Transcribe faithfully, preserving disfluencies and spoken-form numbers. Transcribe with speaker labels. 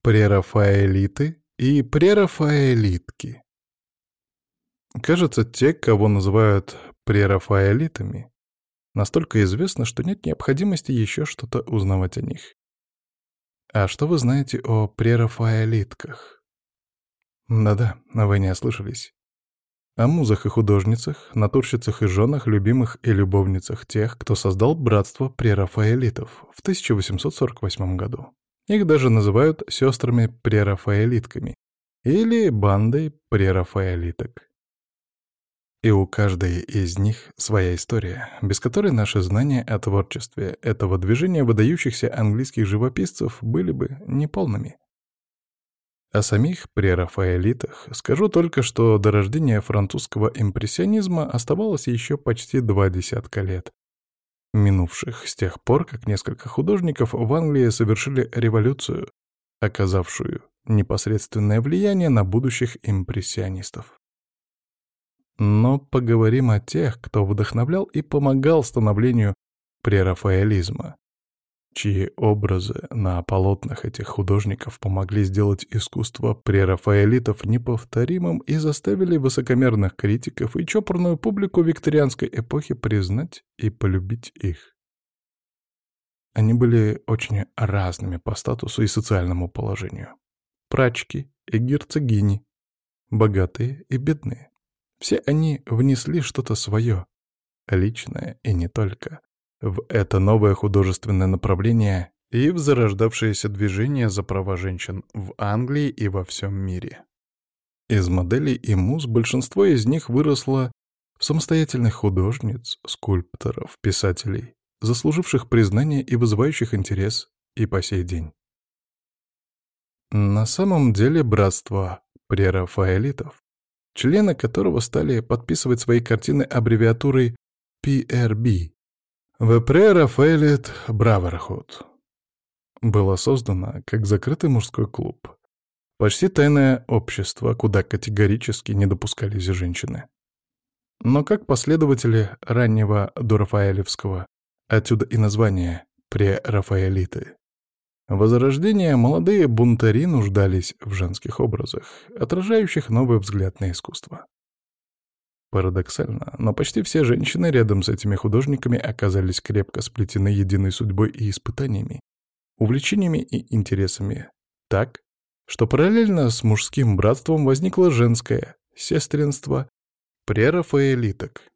Speaker 1: Прерафаэлиты и прерафаэлитки. Кажется, те, кого называют прерафаэлитами, настолько известно, что нет необходимости еще что-то узнавать о них. А что вы знаете о прерафаэлитках? Да-да, вы не ослышались. О музах и художницах, натурщицах и женах, любимых и любовницах тех, кто создал братство прерафаэлитов в тысяча восемьсот сорок восьмом году. Их даже называют сестрами-прерафаэлитками или бандой прерафаэлиток. И у каждой из них своя история, без которой наши знания о творчестве этого движения выдающихся английских живописцев были бы неполными. О самих прерафаэлитах скажу только, что до рождения французского импрессионизма оставалось еще почти два десятка лет, минувших с тех пор, как несколько художников в Англии совершили революцию, оказавшую непосредственное влияние на будущих импрессионистов. Но поговорим о тех, кто вдохновлял и помогал становлению прерафаэлизма, чьи образы на полотнах этих художников помогли сделать искусство прерафаэлитов неповторимым и заставили высокомерных критиков и чопорную публику викторианской эпохи признать и полюбить их. Они были очень разными по статусу и социальному положению. Прачки и герцогини, богатые и бедные. Все они внесли что-то свое, личное и не только, в это новое художественное направление и в зарождавшееся движение за права женщин в Англии и во всем мире. Из моделей и муз большинство из них выросло в самостоятельных художниц, скульпторов, писателей, заслуживших признание и вызывающих интерес и по сей день. На самом деле братство прерафаэлитов, члены которого стали подписывать свои картины аббревиатурой пи эр би — The Pre-Raphaelite Brotherhood, было создано как закрытый мужской клуб, почти тайное общество, куда категорически не допускались женщины. Но как последователи раннего дорафаэлевского, отсюда и название прерафаэлиты, возрождение молодые бунтари нуждались в женских образах, отражающих новый взгляд на искусство. Парадоксально, но почти все женщины рядом с этими художниками оказались крепко сплетены единой судьбой и испытаниями, увлечениями и интересами, так, что параллельно с мужским братством возникло женское сестринство прерафаэлиток.